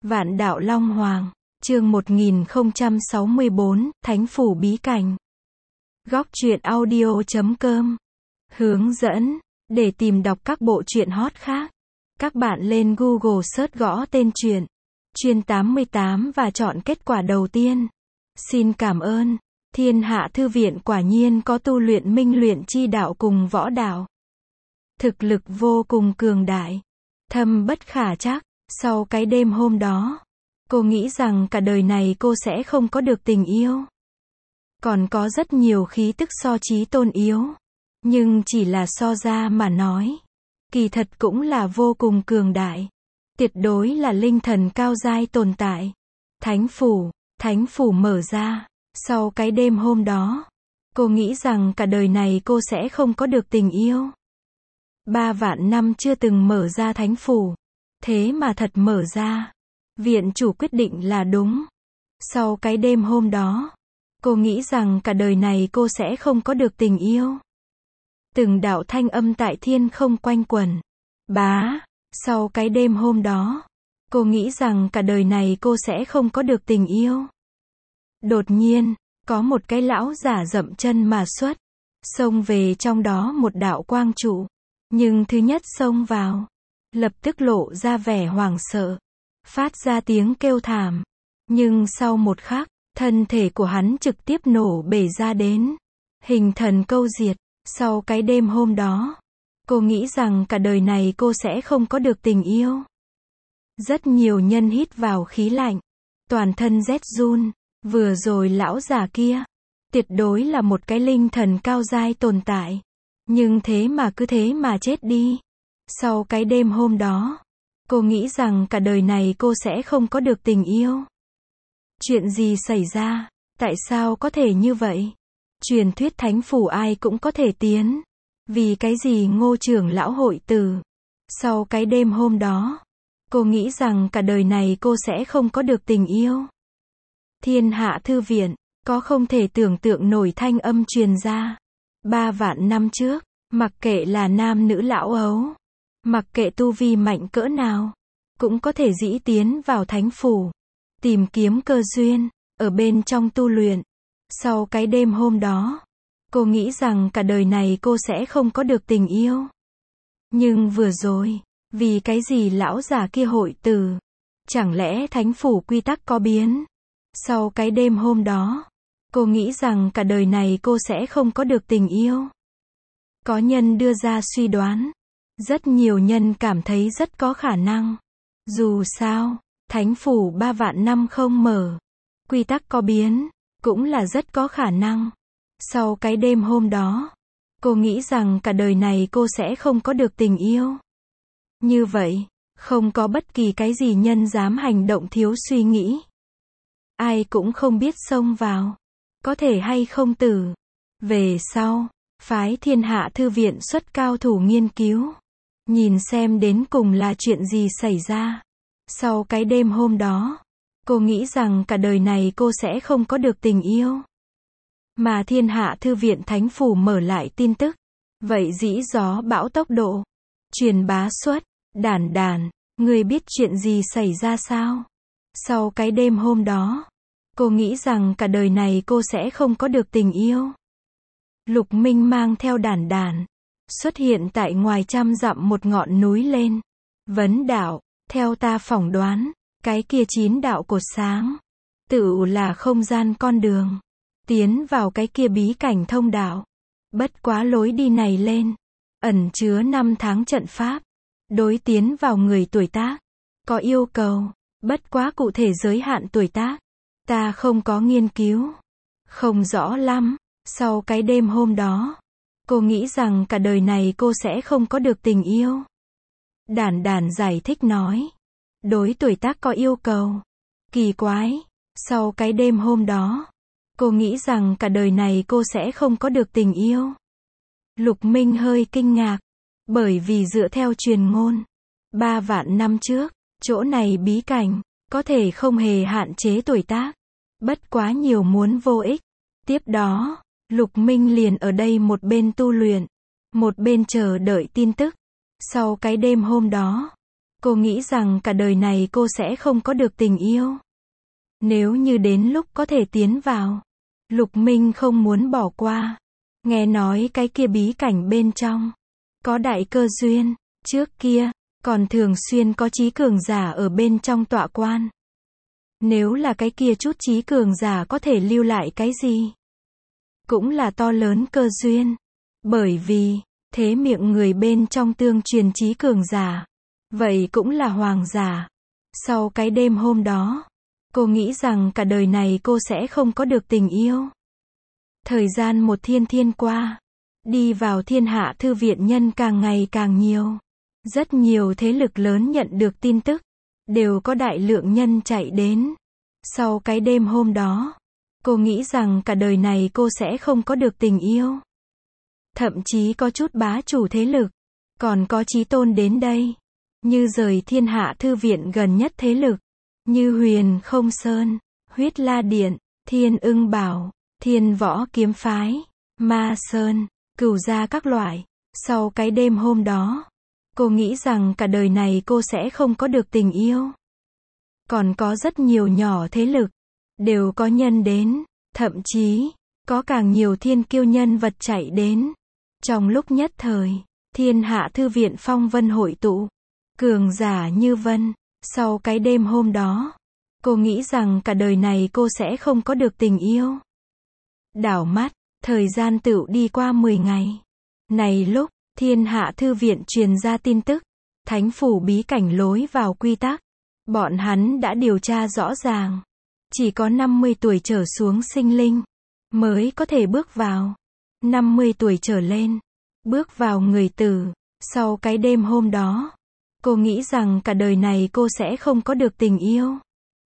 Vạn đạo Long Hoàng, chương 1064, Thánh phủ bí cảnh. Góc truyện audio.com. Hướng dẫn, để tìm đọc các bộ truyện hot khác, các bạn lên Google search gõ tên truyện, Chuyên 88 và chọn kết quả đầu tiên. Xin cảm ơn. Thiên Hạ Thư Viện quả nhiên có tu luyện minh luyện chi đạo cùng võ đạo. Thực lực vô cùng cường đại, thâm bất khả trắc. Sau cái đêm hôm đó, cô nghĩ rằng cả đời này cô sẽ không có được tình yêu. Còn có rất nhiều khí tức so chí tôn yếu, nhưng chỉ là so ra mà nói, kỳ thật cũng là vô cùng cường đại. Tuyệt đối là linh thần cao giai tồn tại. Thánh phủ mở ra. Sau cái đêm hôm đó, cô nghĩ rằng cả đời này cô sẽ không có được tình yêu. 3 vạn năm chưa từng mở ra thánh phủ, thế mà thật mở ra. Viện chủ quyết định là đúng. Sau cái đêm hôm đó, cô nghĩ rằng cả đời này cô sẽ không có được tình yêu. Từng đạo thanh âm tại thiên không quanh quẩn. Sau cái đêm hôm đó, cô nghĩ rằng cả đời này cô sẽ không có được tình yêu. Đột nhiên, có một cái lão giả dậm chân mà xuất, xông về trong đó một đạo quang trụ. Nhưng thứ nhất xông vào, lập tức lộ ra vẻ hoảng sợ, phát ra tiếng kêu thảm. Nhưng sau một khắc, thân thể của hắn trực tiếp nổ bể ra đến. Hình thần câu diệt. Sau cái đêm hôm đó, cô nghĩ rằng cả đời này cô sẽ không có được tình yêu. Rất nhiều nhân hít vào khí lạnh, toàn thân rét run. Vừa rồi lão già kia, tuyệt đối là một cái linh thần cao giai tồn tại. Nhưng thế mà cứ thế mà chết đi. Sau cái đêm hôm đó, cô nghĩ rằng cả đời này cô sẽ không có được tình yêu. Chuyện gì xảy ra? Tại sao có thể như vậy? Truyền thuyết thánh phủ ai cũng có thể tiến. Vì cái gì Ngô trưởng lão hội tử? Sau cái đêm hôm đó, cô nghĩ rằng cả đời này cô sẽ không có được tình yêu. Thiên Hạ Thư Viện, có không thể tưởng tượng nổi thanh âm truyền ra. 3 vạn năm trước, mặc kệ là nam nữ lão ấu, mặc kệ tu vi mạnh cỡ nào, cũng có thể dĩ tiến vào thánh phủ, tìm kiếm cơ duyên, ở bên trong tu luyện. Sau cái đêm hôm đó, cô nghĩ rằng cả đời này cô sẽ không có được tình yêu. Nhưng vừa rồi, vì cái gì lão già kia hội tử? Chẳng lẽ thánh phủ quy tắc có biến? Sau cái đêm hôm đó, cô nghĩ rằng cả đời này cô sẽ không có được tình yêu. Có nhân đưa ra suy đoán. Rất nhiều nhân cảm thấy rất có khả năng. Dù sao, thánh phủ 3 vạn năm không mở, quy tắc có biến, cũng là rất có khả năng. Sau cái đêm hôm đó, cô nghĩ rằng cả đời này cô sẽ không có được tình yêu. Như vậy, không có bất kỳ cái gì nhân dám hành động thiếu suy nghĩ. Ai cũng không biết xông vào, có thể hay không tử. Về sau, phái Thiên Hạ Thư Viện xuất cao thủ nghiên cứu, nhìn xem đến cùng là chuyện gì xảy ra. Sau cái đêm hôm đó, cô nghĩ rằng cả đời này cô sẽ không có được tình yêu. Mà Thiên Hạ Thư Viện thánh phủ mở lại tin tức, vậy dĩ gió bão tốc độ truyền bá xuất. Đản, người biết chuyện gì xảy ra sao? Sau cái đêm hôm đó, cô nghĩ rằng cả đời này cô sẽ không có được tình yêu. Lục Minh mang theo đản, xuất hiện tại ngoài 100 dặm một ngọn núi lên. Vấn đạo, theo ta phỏng đoán, cái kia 9 đạo cột sáng, tự là không gian con đường, tiến vào cái kia bí cảnh thông đạo. Bất quá lối đi này lên, ẩn chứa 5 tháng trận pháp. Đối tiến vào người tuổi tác, có yêu cầu, bất quá cụ thể giới hạn tuổi tác, ta không có nghiên cứu, không rõ lắm. Sau cái đêm hôm đó, cô nghĩ rằng cả đời này cô sẽ không có được tình yêu. Đản giải thích nói, đối tuổi tác có yêu cầu. Kỳ quái, sau cái đêm hôm đó, cô nghĩ rằng cả đời này cô sẽ không có được tình yêu. Lục Minh hơi kinh ngạc, bởi vì dựa theo truyền ngôn, 3 vạn năm trước, chỗ này bí cảnh, có thể không hề hạn chế tuổi tác. Bất quá nhiều muốn vô ích. Tiếp đó, Lục Minh liền ở đây một bên tu luyện, một bên chờ đợi tin tức. Sau cái đêm hôm đó, Cô nghĩ rằng cả đời này cô sẽ không có được tình yêu. Nếu như đến lúc có thể tiến vào, Lục Minh không muốn bỏ qua. Nghe nói cái kia bí cảnh bên trong có đại cơ duyên, trước kia còn thường xuyên có trí cường giả ở bên trong tọa quan. Nếu là cái kia chút trí cường giả có thể lưu lại cái gì, cũng là to lớn cơ duyên. Bởi vì thế miệng người bên trong tương truyền trí cường giả, vậy cũng là hoàng giả. Sau cái đêm hôm đó, cô nghĩ rằng cả đời này cô sẽ không có được tình yêu. Thời gian một thiên thiên qua, đi vào thiên hạ thư viện nhân càng ngày càng nhiều. Rất nhiều thế lực lớn nhận được tin tức, đều có đại lượng nhân chạy đến. Sau cái đêm hôm đó, cô nghĩ rằng cả đời này cô sẽ không có được tình yêu. Thậm chí có chút bá chủ thế lực, còn có chí tôn đến đây. Như rời thiên hạ thư viện gần nhất thế lực, như Huyền Không Sơn, Huyết La Điện, Thiên Ưng Bảo, Thiên Võ Kiếm Phái, Ma Sơn, Cửu Gia các loại. Sau cái đêm hôm đó, cô nghĩ rằng cả đời này cô sẽ không có được tình yêu. Còn có rất nhiều nhỏ thế lực, đều có nhân đến, thậm chí có càng nhiều thiên kiêu nhân vật chạy đến. Trong lúc nhất thời, thiên hạ thư viện phong vân hội tụ, cường giả như vân. Sau cái đêm hôm đó, cô nghĩ rằng cả đời này cô sẽ không có được tình yêu. Đảo mắt, thời gian tựu đi qua 10 ngày. Này lúc, thiên hạ thư viện truyền ra tin tức, thánh phủ bí cảnh lối vào quy tắc. Bọn hắn đã điều tra rõ ràng. Chỉ có 50 tuổi trở xuống sinh linh, mới có thể bước vào. 50 tuổi trở lên, bước vào người tử. Sau cái đêm hôm đó, cô nghĩ rằng cả đời này cô sẽ không có được tình yêu.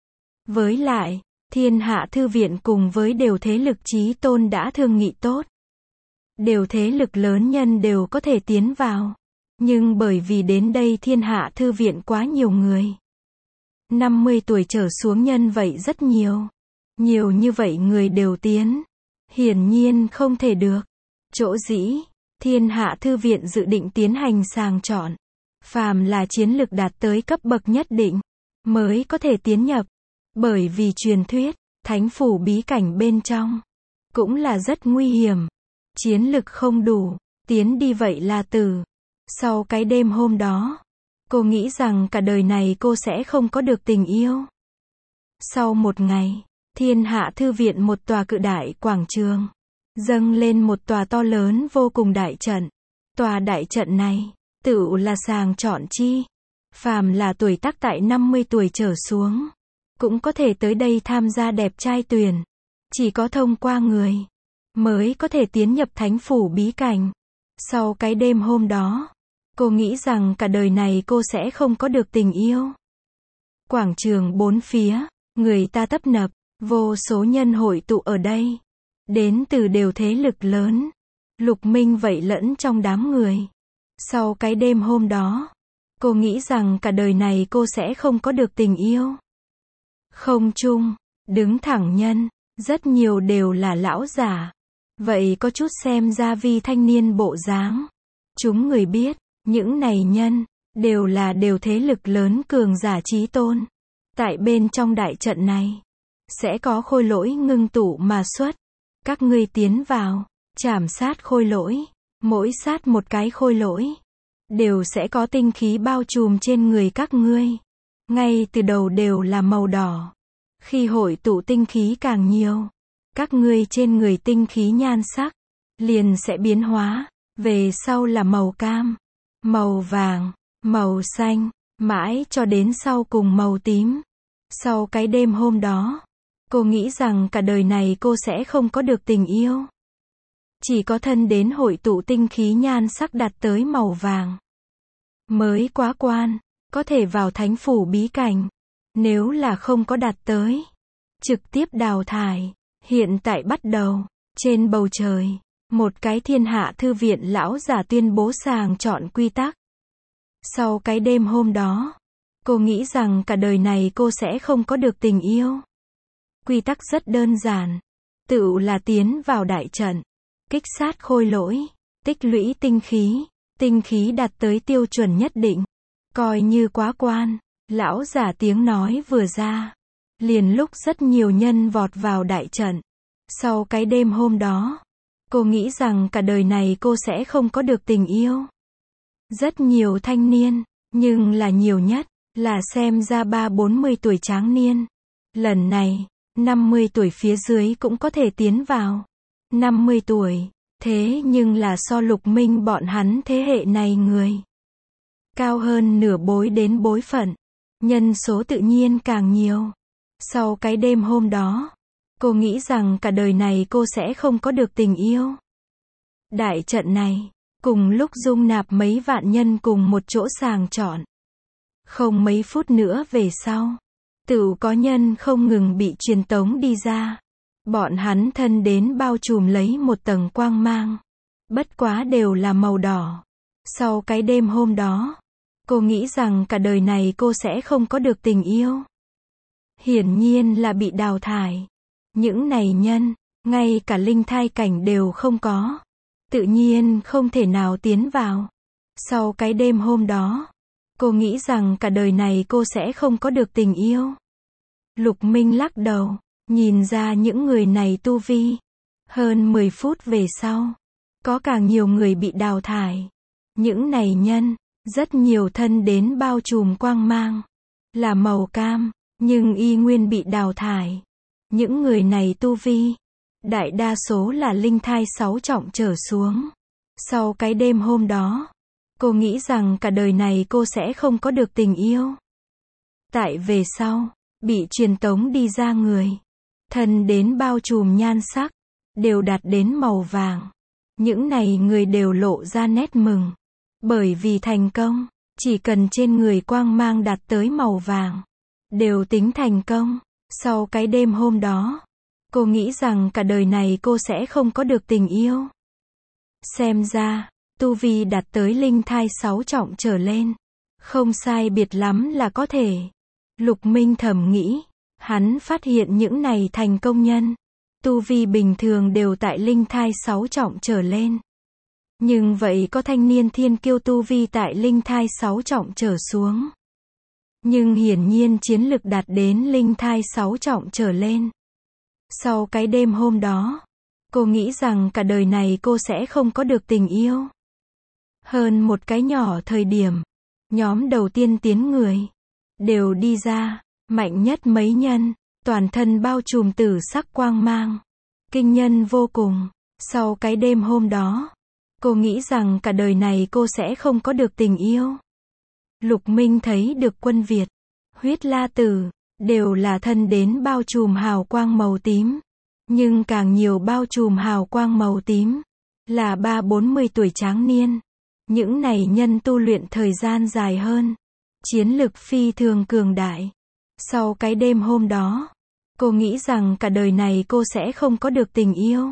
Với lại, thiên hạ thư viện cùng với đều thế lực chí tôn đã thương nghị tốt. Đều thế lực lớn nhân đều có thể tiến vào. Nhưng bởi vì đến đây thiên hạ thư viện quá nhiều người. 50 tuổi trở xuống nhân vậy rất nhiều. Nhiều như vậy người đều tiến. Hiển nhiên không thể được. Chỗ dĩ, thiên hạ thư viện dự định tiến hành sàng chọn. Phàm là chiến lực đạt tới cấp bậc nhất định, mới có thể tiến nhập. Bởi vì truyền thuyết, thánh phủ bí cảnh bên trong, cũng là rất nguy hiểm. Chiến lực không đủ, tiến đi vậy là tử. Sau cái đêm hôm đó, cô nghĩ rằng cả đời này cô sẽ không có được tình yêu. Sau một ngày, thiên hạ thư viện một tòa cự đại quảng trường, dâng lên một tòa to lớn vô cùng đại trận. Tòa đại trận này, tựu là sàng chọn chi. Phàm là tuổi tác tại 50 tuổi trở xuống, cũng có thể tới đây tham gia đẹp trai tuyển. Chỉ có thông qua người, mới có thể tiến nhập thánh phủ bí cảnh. Sau cái đêm hôm đó, cô nghĩ rằng cả đời này cô sẽ không có được tình yêu. Quảng trường bốn phía, người ta tấp nập, vô số nhân hội tụ ở đây. Đến từ đều thế lực lớn. Lục Minh vậy lẫn trong đám người. Sau cái đêm hôm đó, cô nghĩ rằng cả đời này cô sẽ không có được tình yêu. Không chung, đứng thẳng nhân, rất nhiều đều là lão giả. Vậy có chút xem ra vi thanh niên bộ dáng. Chúng người biết, những này nhân, đều thế lực lớn cường giả chí tôn. Tại bên trong đại trận này, sẽ có khôi lỗi ngưng tụ mà xuất. Các ngươi tiến vào, chảm sát khôi lỗi. Mỗi sát một cái khôi lỗi, đều sẽ có tinh khí bao trùm trên người các ngươi. Ngay từ đầu đều là màu đỏ. Khi hội tụ tinh khí càng nhiều, các ngươi trên người tinh khí nhan sắc, liền sẽ biến hóa. Về sau là màu cam, màu vàng, màu xanh, mãi cho đến sau cùng màu tím. Sau cái đêm hôm đó, cô nghĩ rằng cả đời này cô sẽ không có được tình yêu. Chỉ có thân đến hội tụ tinh khí nhan sắc đạt tới màu vàng, mới quá quan, có thể vào thánh phủ bí cảnh. Nếu là không có đạt tới, trực tiếp đào thải. Hiện tại bắt đầu, trên bầu trời, một cái thiên hạ thư viện lão giả tuyên bố sàng chọn quy tắc. Sau cái đêm hôm đó, cô nghĩ rằng cả đời này cô sẽ không có được tình yêu. Quy tắc rất đơn giản, tựu là tiến vào đại trận, kích sát khôi lỗi, tích lũy tinh khí đạt tới tiêu chuẩn nhất định, Coi như quá quan. Lão giả tiếng nói vừa ra. Liền lúc rất nhiều nhân vọt vào đại trận. Sau cái đêm hôm đó, cô nghĩ rằng cả đời này cô sẽ không có được tình yêu. Rất nhiều thanh niên, nhưng là nhiều nhất, là xem ra 30-40 tuổi tráng niên. Lần này, 50 tuổi phía dưới cũng có thể tiến vào. 50 tuổi, thế nhưng là so Lục Minh bọn hắn thế hệ này người. Cao hơn nửa bối đến bối phận. Nhân số tự nhiên càng nhiều. Sau cái đêm hôm đó, cô nghĩ rằng cả đời này cô sẽ không có được tình yêu. Đại trận này, cùng lúc dung nạp mấy vạn nhân cùng một chỗ sàng chọn. Không mấy phút nữa về sau, tựu có nhân không ngừng bị truyền tống đi ra. Bọn hắn thân đến bao trùm lấy một tầng quang mang. Bất quá đều là màu đỏ. Sau cái đêm hôm đó, cô nghĩ rằng cả đời này cô sẽ không có được tình yêu. Hiển nhiên là bị đào thải. Những này nhân, ngay cả linh thai cảnh đều không có. Tự nhiên không thể nào tiến vào. Sau cái đêm hôm đó, cô nghĩ rằng cả đời này cô sẽ không có được tình yêu. Lục Minh lắc đầu, nhìn ra những người này tu vi. Hơn 10 phút về sau, có càng nhiều người bị đào thải. Những này nhân, rất nhiều thân đến bao trùm quang mang, là màu cam, nhưng y nguyên bị đào thải. Những người này tu vi, đại đa số là linh thai 6 trọng trở xuống. Sau cái đêm hôm đó, cô nghĩ rằng cả đời này cô sẽ không có được tình yêu. Tại về sau, bị truyền tống đi ra người, thân đến bao trùm nhan sắc, đều đạt đến màu vàng. Những này người đều lộ ra nét mừng. Bởi vì thành công, chỉ cần trên người quang mang đạt tới màu vàng, đều tính thành công. Sau cái đêm hôm đó, cô nghĩ rằng cả đời này cô sẽ không có được tình yêu. Xem ra, tu vi đạt tới linh thai 6 trọng trở lên, không sai biệt lắm là có thể. Lục Minh thầm nghĩ, hắn phát hiện những này thành công nhân, tu vi bình thường đều tại linh thai 6 trọng trở lên. Nhưng vậy có thanh niên thiên kiêu tu vi tại linh thai 6 trọng trở xuống. Nhưng hiển nhiên chiến lực đạt đến linh thai 6 trọng trở lên. Sau cái đêm hôm đó, cô nghĩ rằng cả đời này cô sẽ không có được tình yêu. Hơn một cái nhỏ thời điểm, nhóm đầu tiên tiến người, đều đi ra, mạnh nhất mấy nhân, toàn thân bao trùm tử sắc quang mang. Kinh nhân vô cùng. Sau cái đêm hôm đó, cô nghĩ rằng cả đời này cô sẽ không có được tình yêu. Lục Minh thấy được quân Việt, Huyết La Tử, đều là thân đến bao trùm hào quang màu tím. Nhưng càng nhiều bao trùm hào quang màu tím, là 30-40 tuổi tráng niên. Những này nhân tu luyện thời gian dài hơn. Chiến lực phi thường cường đại. Sau cái đêm hôm đó, cô nghĩ rằng cả đời này cô sẽ không có được tình yêu.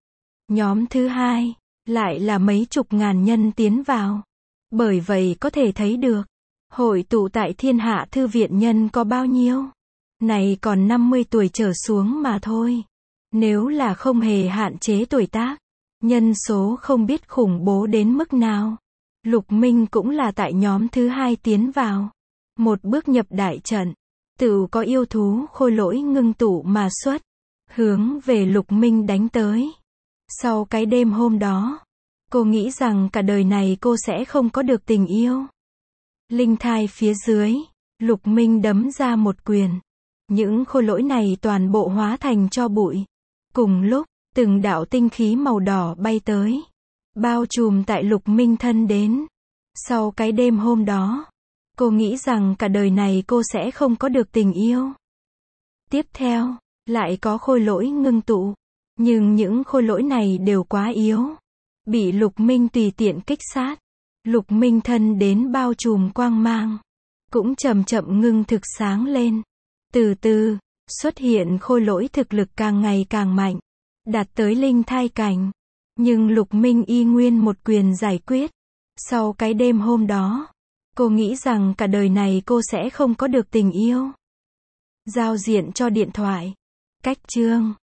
Nhóm thứ hai, lại là mấy chục ngàn nhân tiến vào. Bởi vậy có thể thấy được, hội tụ tại Thiên Hạ Thư viện nhân có bao nhiêu. Này còn 50 tuổi trở xuống mà thôi. Nếu là không hề hạn chế tuổi tác, nhân số không biết khủng bố đến mức nào. Lục Minh cũng là tại nhóm thứ hai tiến vào. Một bước nhập đại trận, tự có yêu thú khôi lỗi ngưng tụ mà xuất, hướng về Lục Minh đánh tới. Sau cái đêm hôm đó, cô nghĩ rằng cả đời này cô sẽ không có được tình yêu. Linh thai phía dưới, Lục Minh đấm ra một quyền. Những khôi lỗi này toàn bộ hóa thành tro bụi. Cùng lúc, từng đạo tinh khí màu đỏ bay tới, bao trùm tại Lục Minh thân đến. Sau cái đêm hôm đó, cô nghĩ rằng cả đời này cô sẽ không có được tình yêu. Tiếp theo, lại có khôi lỗi ngưng tụ. Nhưng những khôi lỗi này đều quá yếu. Bị Lục Minh tùy tiện kích sát. Lục Minh thân đến bao trùm quang mang, cũng chậm chậm ngưng thực sáng lên. Từ từ, xuất hiện khôi lỗi thực lực càng ngày càng mạnh, đạt tới linh thai cảnh. Nhưng Lục Minh y nguyên một quyền giải quyết. Sau cái đêm hôm đó, cô nghĩ rằng cả đời này cô sẽ không có được tình yêu. Giao diện cho điện thoại. Cách chương